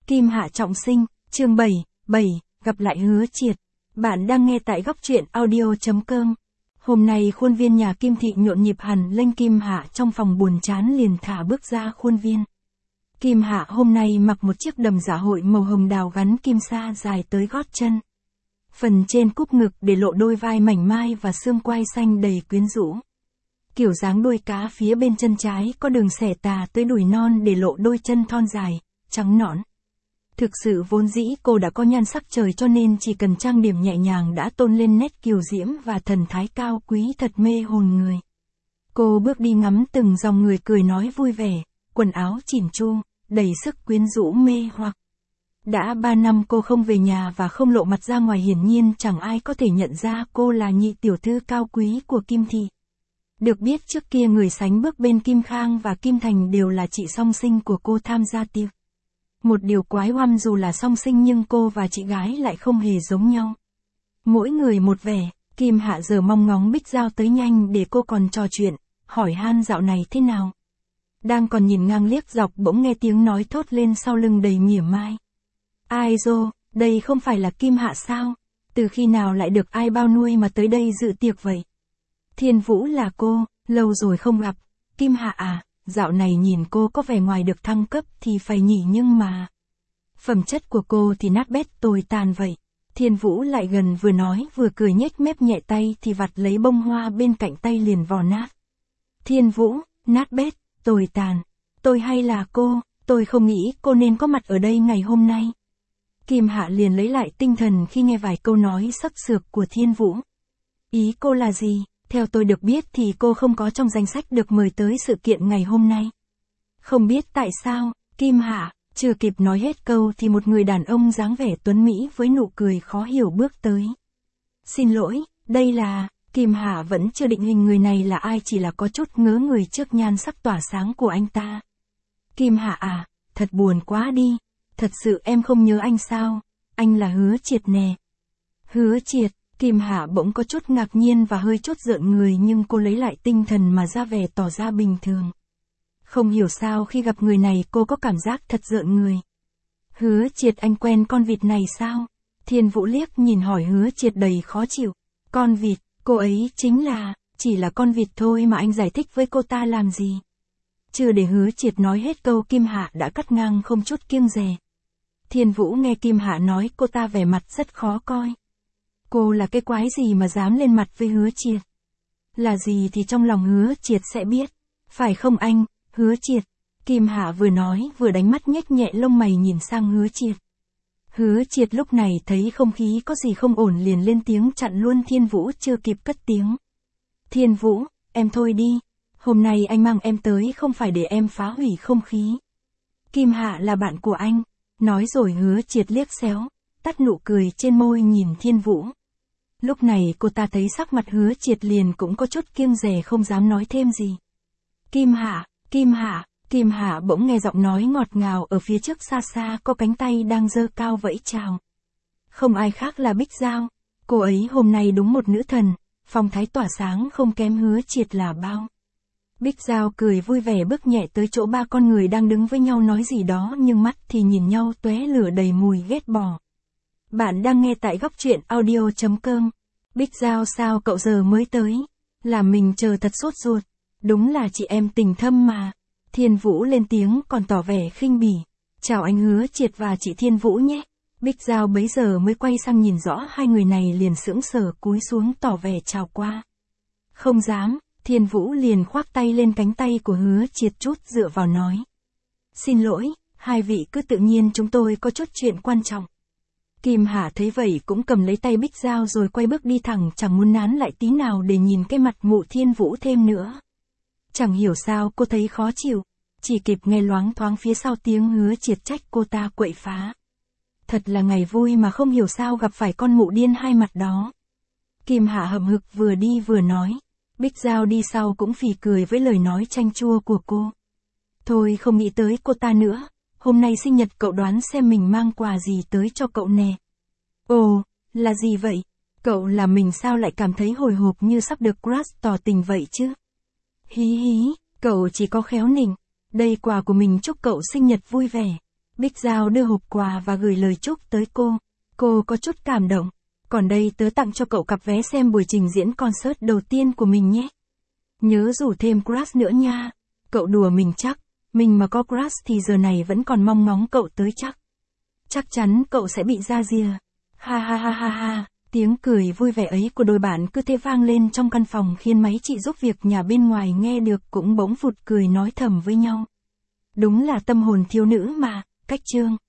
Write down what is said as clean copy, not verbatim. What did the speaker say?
Kim Hạ trọng sinh, chương 7, gặp lại Hứa Triệt. Bạn đang nghe tại góc truyện audio.com. Hôm nay khuôn viên nhà Kim Thị nhộn nhịp hẳn lên. Kim Hạ trong phòng buồn chán liền thả bước ra khuôn viên. Kim Hạ hôm nay mặc một chiếc đầm dạ hội màu hồng đào gắn kim sa dài tới gót chân. Phần trên cúp ngực để lộ đôi vai mảnh mai và xương quai xanh đầy quyến rũ. Kiểu dáng đuôi cá phía bên chân trái có đường xẻ tà tới đùi non để lộ đôi chân thon dài, trắng nõn. Thực sự vốn dĩ cô đã có nhan sắc trời cho nên chỉ cần trang điểm nhẹ nhàng đã tôn lên nét kiều diễm và thần thái cao quý thật mê hồn người. Cô bước đi ngắm từng dòng người cười nói vui vẻ, quần áo chỉn chu, đầy sức quyến rũ mê hoặc. Đã 3 năm cô không về nhà và không lộ mặt ra ngoài, hiển nhiên chẳng ai có thể nhận ra cô là nhị tiểu thư cao quý của Kim Thị. Được biết trước kia người sánh bước bên Kim Khang và Kim Thành đều là chị song sinh của cô tham gia tiệc. Một điều quái oăm, dù là song sinh nhưng cô và chị gái lại không hề giống nhau. Mỗi người một vẻ. Kim Hạ giờ mong ngóng Bích Giao tới nhanh để cô còn trò chuyện, hỏi han dạo này thế nào. Đang còn nhìn ngang liếc dọc bỗng nghe tiếng nói thốt lên sau lưng đầy mỉa mai. Ai dô, đây không phải là Kim Hạ sao? Từ khi nào lại được ai bao nuôi mà tới đây dự tiệc vậy? Thiên Vũ là cô, lâu rồi không gặp. Kim Hạ à, dạo này nhìn cô có vẻ ngoài được thăng cấp thì phải nhỉ, nhưng mà phẩm chất của cô thì nát bét tồi tàn vậy. Thiên Vũ lại gần vừa nói vừa cười nhếch mép nhẹ tay thì vặt lấy bông hoa bên cạnh tay liền vò nát. Thiên Vũ, nát bét, tồi tàn. Tôi hay là cô, tôi không nghĩ cô nên có mặt ở đây ngày hôm nay. Kim Hạ liền lấy lại tinh thần khi nghe vài câu nói sấp sược của Thiên Vũ. Ý cô là gì? Theo tôi được biết thì cô không có trong danh sách được mời tới sự kiện ngày hôm nay. Không biết tại sao, Kim Hạ, chưa kịp nói hết câu thì một người đàn ông dáng vẻ tuấn mỹ với nụ cười khó hiểu bước tới. Xin lỗi, đây là... Kim Hạ vẫn chưa định hình người này là ai, chỉ là có chút ngớ người trước nhan sắc tỏa sáng của anh ta. Kim Hạ à, thật buồn quá đi. Thật sự em không nhớ anh sao? Anh là Hứa Triệt nè. Hứa Triệt. Kim Hạ bỗng có chút ngạc nhiên và hơi chút rợn người, nhưng cô lấy lại tinh thần mà ra vẻ tỏ ra bình thường. Không hiểu sao khi gặp người này cô có cảm giác thật rợn người. Hứa Triệt, anh quen con vịt này sao? Thiên Vũ liếc nhìn hỏi Hứa Triệt đầy khó chịu. Con vịt, cô ấy chính là, chỉ là con vịt thôi mà anh giải thích với cô ta làm gì? Chưa để Hứa Triệt nói hết câu Kim Hạ đã cắt ngang không chút kiêng dè. Thiên Vũ nghe Kim Hạ nói cô ta vẻ mặt rất khó coi. Cô là cái quái gì mà dám lên mặt với Hứa Triệt? Là gì thì trong lòng Hứa Triệt sẽ biết. Phải không anh, Hứa Triệt? Kim Hạ vừa nói vừa đánh mắt nhếch nhẹ lông mày nhìn sang Hứa Triệt. Hứa Triệt lúc này thấy không khí có gì không ổn liền lên tiếng chặn luôn Thiên Vũ chưa kịp cất tiếng. Thiên Vũ, em thôi đi. Hôm nay anh mang em tới không phải để em phá hủy không khí. Kim Hạ là bạn của anh. Nói rồi Hứa Triệt liếc xéo, tắt nụ cười trên môi nhìn Thiên Vũ. Lúc này cô ta thấy sắc mặt Hứa Triệt liền cũng có chút kiêng dè, không dám nói thêm gì. Kim Hạ, Kim Hạ. Kim Hạ bỗng nghe giọng nói ngọt ngào ở phía trước xa xa, có cánh tay đang giơ cao vẫy chào. Không ai khác là Bích Giao. Cô ấy hôm nay đúng một nữ thần, phong thái tỏa sáng không kém Hứa Triệt là bao. Bích Giao cười vui vẻ bước nhẹ tới chỗ ba con người đang đứng với nhau nói gì đó, nhưng mắt thì nhìn nhau tóe lửa đầy mùi ghét bỏ. Bạn đang nghe tại góc truyện audio.com. Bích Giao, sao cậu giờ mới tới? Làm mình chờ thật sốt ruột. Đúng là chị em tình thâm mà. Thiên Vũ lên tiếng còn tỏ vẻ khinh bỉ. Chào anh Hứa Triệt và chị Thiên Vũ nhé. Bích Giao bấy giờ mới quay sang nhìn rõ hai người này liền sững sờ cúi xuống tỏ vẻ chào qua. Không dám. Thiên Vũ liền khoác tay lên cánh tay của Hứa Triệt chút dựa vào nói. Xin lỗi, hai vị cứ tự nhiên, chúng tôi có chút chuyện quan trọng. Kim Hạ thấy vậy cũng cầm lấy tay Bích Giao rồi quay bước đi thẳng, chẳng muốn nán lại tí nào để nhìn cái mặt mụ Thiên Vũ thêm nữa. Chẳng hiểu sao cô thấy khó chịu, chỉ kịp nghe loáng thoáng phía sau tiếng Hứa Triệt trách cô ta quậy phá. Thật là ngày vui mà không hiểu sao gặp phải con mụ điên hai mặt đó. Kim Hạ hậm hực vừa đi vừa nói. Bích Giao đi sau cũng phì cười với lời nói chanh chua của cô. Thôi không nghĩ tới cô ta nữa. Hôm nay sinh nhật cậu, đoán xem mình mang quà gì tới cho cậu nè. Ồ, là gì vậy? Cậu là mình sao lại cảm thấy hồi hộp như sắp được crush tỏ tình vậy chứ? Hí hí, cậu chỉ có khéo nịnh. Đây quà của mình, chúc cậu sinh nhật vui vẻ. Bích Giao đưa hộp quà và gửi lời chúc tới cô. Cô có chút cảm động. Còn đây tớ tặng cho cậu cặp vé xem buổi trình diễn concert đầu tiên của mình nhé. Nhớ rủ thêm crush nữa nha. Cậu đùa mình chắc. Mình mà có crush thì giờ này vẫn còn mong ngóng cậu tới chắc. Chắc chắn cậu sẽ bị ra rìa. Ha ha ha ha ha. Tiếng cười vui vẻ ấy của đôi bạn cứ thế vang lên trong căn phòng khiến mấy chị giúp việc nhà bên ngoài nghe được cũng bỗng phụt cười nói thầm với nhau. Đúng là tâm hồn thiếu nữ mà, cách chương.